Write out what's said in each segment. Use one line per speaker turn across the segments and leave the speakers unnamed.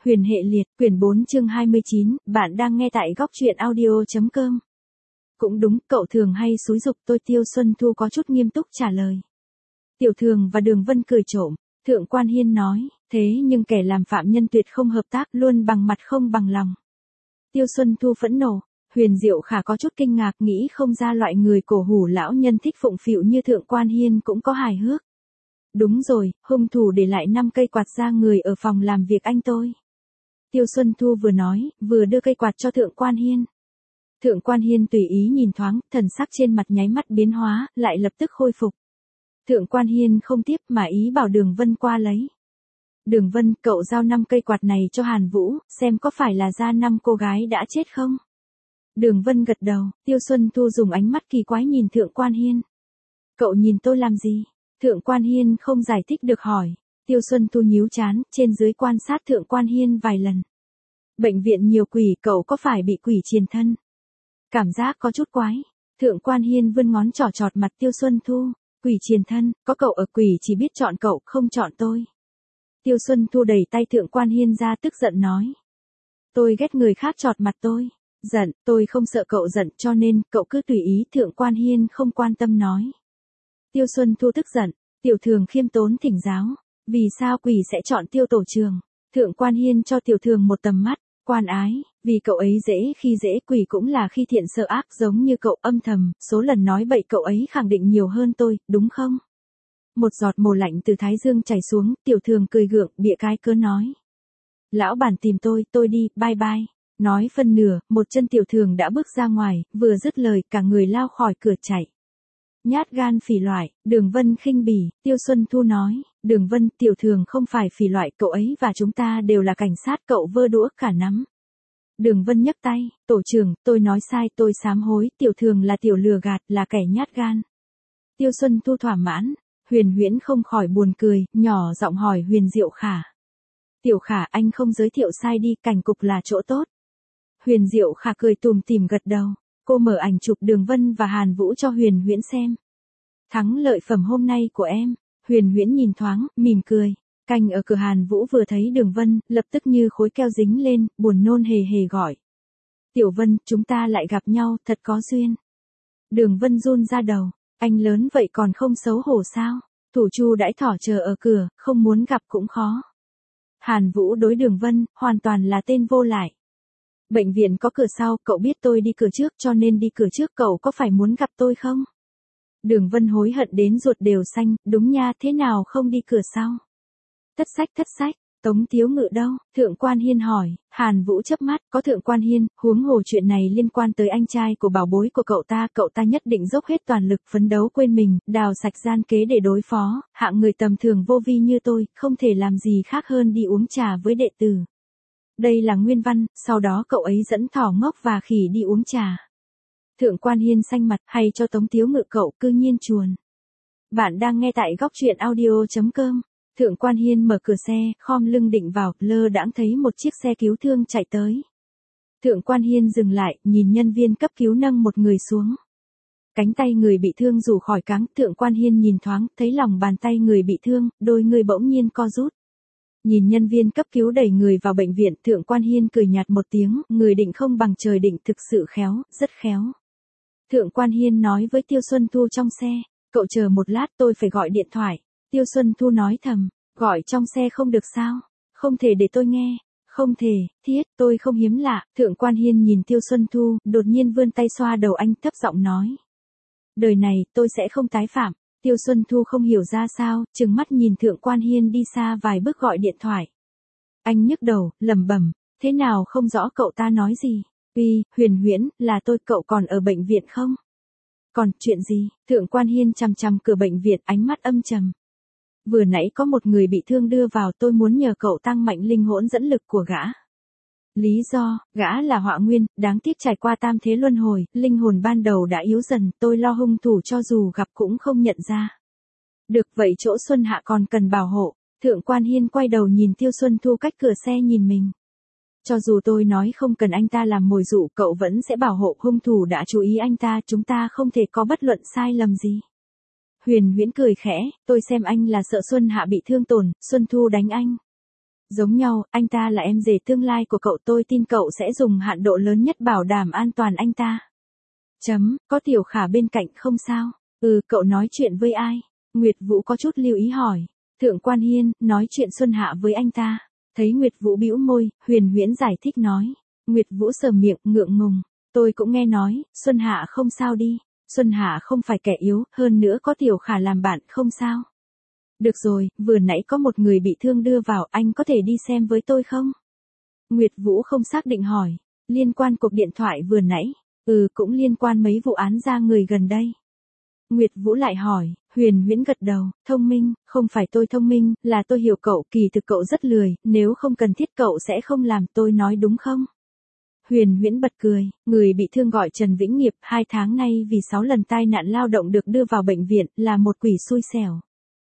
Huyền hệ liệt, quyển 4 chương 29, bạn đang nghe tại góc truyện audio.com. Cũng đúng, cậu thường hay xúi giục tôi. Tiêu Xuân Thu có chút nghiêm túc trả lời. Tiểu Thường và Đường Vân cười trộm. Thượng Quan Hiên nói, thế nhưng kẻ làm phạm nhân tuyệt không hợp tác, luôn bằng mặt không bằng lòng. Tiêu Xuân Thu phẫn nộ. Huyền Diệu Khả có chút kinh ngạc, nghĩ không ra loại người cổ hủ lão nhân thích phụng phịu như Thượng Quan Hiên cũng có hài hước. Đúng rồi, hung thủ để lại 5 cây quạt ra người ở phòng làm việc anh tôi. Tiêu Xuân Thu vừa nói, vừa đưa cây quạt cho Thượng Quan Hiên. Thượng Quan Hiên tùy ý nhìn thoáng, thần sắc trên mặt nháy mắt biến hóa, lại lập tức khôi phục. Thượng Quan Hiên không tiếp mà ý bảo Đường Vân qua lấy. Đường Vân, cậu giao 5 cây quạt này cho Hàn Vũ, xem có phải là ra 5 cô gái đã chết không? Đường Vân gật đầu. Tiêu Xuân Thu dùng ánh mắt kỳ quái nhìn Thượng Quan Hiên. Cậu nhìn tôi làm gì? Thượng Quan Hiên không giải thích được hỏi. Tiêu Xuân Thu nhíu chán, trên dưới quan sát Thượng Quan Hiên vài lần. Bệnh viện nhiều quỷ, cậu có phải bị quỷ triền thân? Cảm giác có chút quái. Thượng Quan Hiên vươn ngón trỏ chọt mặt Tiêu Xuân Thu. Quỷ triền thân, có cậu ở quỷ chỉ biết chọn cậu, không chọn tôi. Tiêu Xuân Thu đẩy tay Thượng Quan Hiên ra tức giận nói. Tôi ghét người khác chọt mặt tôi. Giận, tôi không sợ cậu giận cho nên cậu cứ tùy ý. Thượng Quan Hiên không quan tâm nói. Tiêu Xuân Thu tức giận. Tiểu Thường khiêm tốn thỉnh giáo. Vì sao quỷ sẽ chọn Tiêu tổ trường? Thượng Quan Hiên cho Tiểu Thường một tầm mắt. Quan ái, vì cậu ấy dễ khi dễ, quỷ cũng là khi thiện sợ ác giống như cậu. Âm thầm, số lần nói bậy cậu ấy khẳng định nhiều hơn tôi, đúng không? Một giọt mồ lạnh từ thái dương chảy xuống, Tiểu Thường cười gượng, bịa cái cớ nói. Lão bản tìm tôi đi, bye bye. Nói phân nửa, một chân Tiểu Thường đã bước ra ngoài, vừa dứt lời, cả người lao khỏi cửa chạy. Nhát gan phỉ loại, Đường Vân khinh bỉ. Tiêu Xuân Thu nói, Đường Vân, Tiểu Thường không phải phỉ loại, cậu ấy và chúng ta đều là cảnh sát, cậu vơ đũa cả nắm. Đường Vân nhấc tay, tổ trưởng, tôi nói sai, tôi sám hối, Tiểu Thường là tiểu lừa gạt, là kẻ nhát gan. Tiêu Xuân Thu thỏa mãn. Huyền Huyễn không khỏi buồn cười, nhỏ giọng hỏi Huyền Diệu Khả. Tiểu Khả, anh không giới thiệu sai đi, cảnh cục là chỗ tốt. Huyền Diệu Khả cười tùm tìm gật đầu. Cô mở ảnh chụp Đường Vân và Hàn Vũ cho Huyền Huyễn xem. Thắng lợi phẩm hôm nay của em. Huyền Huyễn nhìn thoáng, mỉm cười. Canh ở cửa Hàn Vũ vừa thấy Đường Vân, lập tức như khối keo dính lên, buồn nôn hề hề gọi. Tiểu Vân, chúng ta lại gặp nhau, thật có duyên. Đường Vân run ra đầu. Anh lớn vậy còn không xấu hổ sao? Thủ Chu đãi thỏ chờ ở cửa, không muốn gặp cũng khó. Hàn Vũ đối Đường Vân, hoàn toàn là tên vô lại. Bệnh viện có cửa sau, cậu biết tôi đi cửa trước cho nên đi cửa trước, cậu có phải muốn gặp tôi không? Đường Vân hối hận đến ruột đều xanh, đúng nha, thế nào không đi cửa sau? Thất sách, Tống Thiếu Ngự đâu? Thượng Quan Hiên hỏi. Hàn Vũ chớp mắt, có Thượng Quan Hiên, huống hồ chuyện này liên quan tới anh trai của bảo bối của cậu ta nhất định dốc hết toàn lực phấn đấu quên mình, đào sạch gian kế để đối phó, hạng người tầm thường vô vi như tôi, không thể làm gì khác hơn đi uống trà với đệ tử. Đây là nguyên văn, sau đó cậu ấy dẫn thỏ ngốc và khỉ đi uống trà. Thượng Quan Hiên xanh mặt, hay cho Tống Thiếu Ngự cậu cư nhiên chuồn. Bạn đang nghe tại góc truyện audio.com. Thượng Quan Hiên mở cửa xe, khom lưng định vào, lơ đãng thấy một chiếc xe cứu thương chạy tới. Thượng Quan Hiên dừng lại, nhìn nhân viên cấp cứu nâng một người xuống. Cánh tay người bị thương rủ khỏi cáng, Thượng Quan Hiên nhìn thoáng, thấy lòng bàn tay người bị thương, đôi người bỗng nhiên co rút. Nhìn nhân viên cấp cứu đẩy người vào bệnh viện, Thượng Quan Hiên cười nhạt một tiếng, người định không bằng trời định, thực sự khéo, rất khéo. Thượng Quan Hiên nói với Tiêu Xuân Thu trong xe, cậu chờ một lát, tôi phải gọi điện thoại. Tiêu Xuân Thu nói thầm, gọi trong xe không được sao? Không thể để tôi nghe. Không thể, thiết, tôi không hiếm lạ. Thượng Quan Hiên nhìn Tiêu Xuân Thu, đột nhiên vươn tay xoa đầu anh, thấp giọng nói. Đời này, tôi sẽ không tái phạm. Tiêu Xuân Thu không hiểu ra sao, trừng mắt nhìn Thượng Quan Hiên đi xa vài bước gọi điện thoại. Anh nhức đầu, lẩm bẩm, thế nào không rõ cậu ta nói gì? Huyền Huyễn, là tôi, cậu còn ở bệnh viện không? Còn, chuyện gì? Thượng Quan Hiên chằm chằm cửa bệnh viện, ánh mắt âm trầm. Vừa nãy có một người bị thương đưa vào, tôi muốn nhờ cậu tăng mạnh linh hỗn dẫn lực của gã. Lý do, gã là họa nguyên, đáng tiếc trải qua tam thế luân hồi, linh hồn ban đầu đã yếu dần, tôi lo hung thủ cho dù gặp cũng không nhận ra. Được vậy chỗ Xuân Hạ còn cần bảo hộ. Thượng Quan Hiên quay đầu nhìn Tiêu Xuân Thu cách cửa xe nhìn mình. Cho dù tôi nói không cần anh ta làm mồi dụ, cậu vẫn sẽ bảo hộ, hung thủ đã chú ý anh ta, chúng ta không thể có bất luận sai lầm gì. Huyền Huyễn cười khẽ, tôi xem anh là sợ Xuân Hạ bị thương tổn, Xuân Thu đánh anh. Giống nhau, anh ta là em rể tương lai của cậu, tôi tin cậu sẽ dùng hạn độ lớn nhất bảo đảm an toàn anh ta. Có Tiểu Khả bên cạnh không sao? Cậu nói chuyện với ai? Nguyệt Vũ có chút lưu ý hỏi. Thượng Quan Hiên, nói chuyện Xuân Hạ với anh ta. Thấy Nguyệt Vũ bĩu môi, Huyền Huyễn giải thích nói. Nguyệt Vũ sờ miệng, ngượng ngùng. Tôi cũng nghe nói, Xuân Hạ không sao đi. Xuân Hạ không phải kẻ yếu, hơn nữa có Tiểu Khả làm bạn, không sao. Được rồi, vừa nãy có một người bị thương đưa vào, anh có thể đi xem với tôi không? Nguyệt Vũ không xác định hỏi. Liên quan cuộc điện thoại vừa nãy. Cũng liên quan mấy vụ án ra người gần đây. Nguyệt Vũ lại hỏi, Huyền Huyễn gật đầu, thông minh, không phải tôi thông minh, là tôi hiểu cậu, kỳ thực cậu rất lười, nếu không cần thiết cậu sẽ không làm, tôi nói đúng không? Huyền Huyễn bật cười, người bị thương gọi Trần Vĩnh Nghiệp, 2 tháng nay vì 6 lần tai nạn lao động được đưa vào bệnh viện, là một quỷ xui xẻo.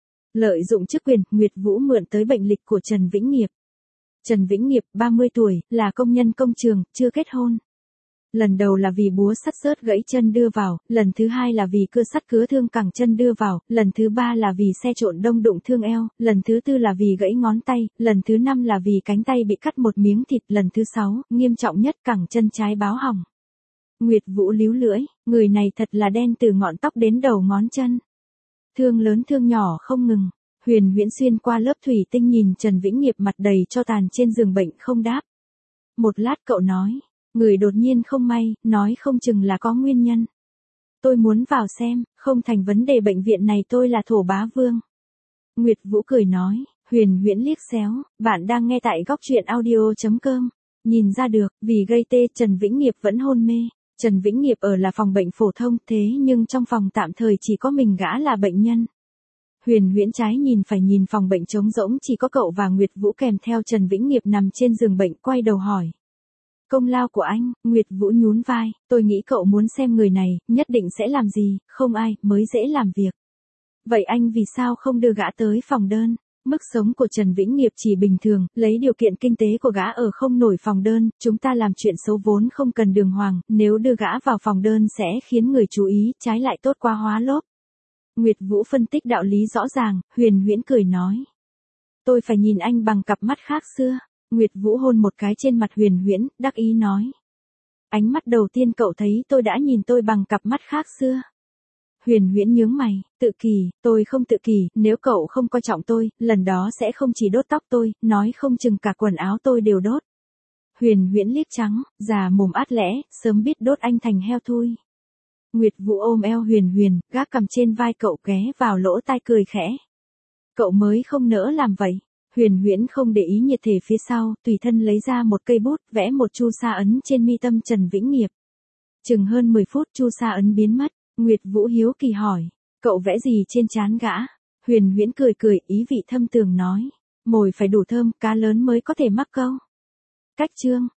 Lợi dụng chức quyền, Nguyệt Vũ mượn tới bệnh lịch của Trần Vĩnh Nghiệp. Trần Vĩnh Nghiệp, 30 tuổi, là công nhân công trường, chưa kết hôn. Lần đầu là vì búa sắt xớt gãy chân đưa vào, lần thứ hai là vì cưa sắt cứa thương cẳng chân đưa vào, lần thứ ba là vì xe trộn đông đụng thương eo, lần thứ tư là vì gãy ngón tay, lần thứ năm là vì cánh tay bị cắt một miếng thịt, lần thứ 6, nghiêm trọng nhất cẳng chân trái báo hỏng. Nguyệt Vũ líu lưỡi, người này thật là đen từ ngọn tóc đến đầu ngón chân. Thương lớn thương nhỏ không ngừng. Huyền Huyễn xuyên qua lớp thủy tinh nhìn Trần Vĩnh Nghiệp mặt đầy cho tàn trên giường bệnh không đáp. Một lát cậu nói. Người đột nhiên không may, nói không chừng là có nguyên nhân. Tôi muốn vào xem, không thành vấn đề, bệnh viện này tôi là thổ bá vương. Nguyệt Vũ cười nói, Huyền Huyễn liếc xéo, bạn đang nghe tại góc truyện audio.com. Nhìn ra được, vì gây tê Trần Vĩnh Nghiệp vẫn hôn mê. Trần Vĩnh Nghiệp ở là phòng bệnh phổ thông, thế nhưng trong phòng tạm thời chỉ có mình gã là bệnh nhân. Huyền Huyễn trái nhìn phải nhìn phòng bệnh trống rỗng, chỉ có cậu và Nguyệt Vũ kèm theo Trần Vĩnh Nghiệp nằm trên giường bệnh, quay đầu hỏi. Công lao của anh, Nguyệt Vũ nhún vai, tôi nghĩ cậu muốn xem người này, nhất định sẽ làm gì, không ai, mới dễ làm việc. Vậy anh vì sao không đưa gã tới phòng đơn? Mức sống của Trần Vĩnh Nghiệp chỉ bình thường, lấy điều kiện kinh tế của gã ở không nổi phòng đơn, chúng ta làm chuyện xấu vốn không cần đường hoàng, nếu đưa gã vào phòng đơn sẽ khiến người chú ý, trái lại tốt quá hóa lốp. Nguyệt Vũ phân tích đạo lý rõ ràng, Huyền Huyễn cười nói. Tôi phải nhìn anh bằng cặp mắt khác xưa. Nguyệt Vũ hôn một cái trên mặt Huyền Huyễn, đắc ý nói. Ánh mắt đầu tiên cậu thấy tôi đã nhìn tôi bằng cặp mắt khác xưa. Huyền Huyễn nhướng mày, tự kỷ, tôi không tự kỷ, nếu cậu không coi trọng tôi, lần đó sẽ không chỉ đốt tóc tôi, nói không chừng cả quần áo tôi đều đốt. Huyền Huyễn liếc trắng, già mồm át lẽ, sớm biết đốt anh thành heo thui. Nguyệt Vũ ôm eo Huyền Huyền, gác cầm trên vai cậu ghé vào lỗ tai cười khẽ. Cậu mới không nỡ làm vậy. Huyền Huyễn không để ý nhiệt thể phía sau, tùy thân lấy ra một cây bút, vẽ một chu sa ấn trên mi tâm Trần Vĩnh Nghiệp. Chừng hơn 10 phút chu sa ấn biến mất, Nguyệt Vũ hiếu kỳ hỏi, cậu vẽ gì trên trán gã? Huyền Huyễn cười cười, ý vị thâm tường nói, mồi phải đủ thơm, cá lớn mới có thể mắc câu. Cách chương